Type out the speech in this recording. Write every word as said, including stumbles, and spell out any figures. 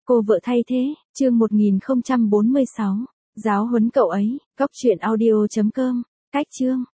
Cô vợ thay thế, chương một nghìn không trăm bốn mươi sáu. Giáo huấn cậu ấy, góc truyện audio chấm com, cách chương.